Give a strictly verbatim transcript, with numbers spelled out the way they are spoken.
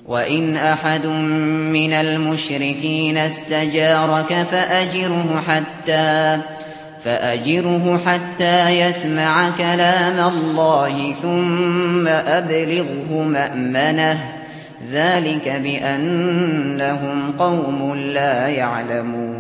وَإِنْ أَحَدٌ مِّنَ الْمُشْرِكِينَ اسْتَجَارَكَ فَأَجِرْهُ حَتَّىٰ فأجره حتى يسمع كلام الله ثم أبلغه مأمنه ذلك بأنهم قوم لا يعلمون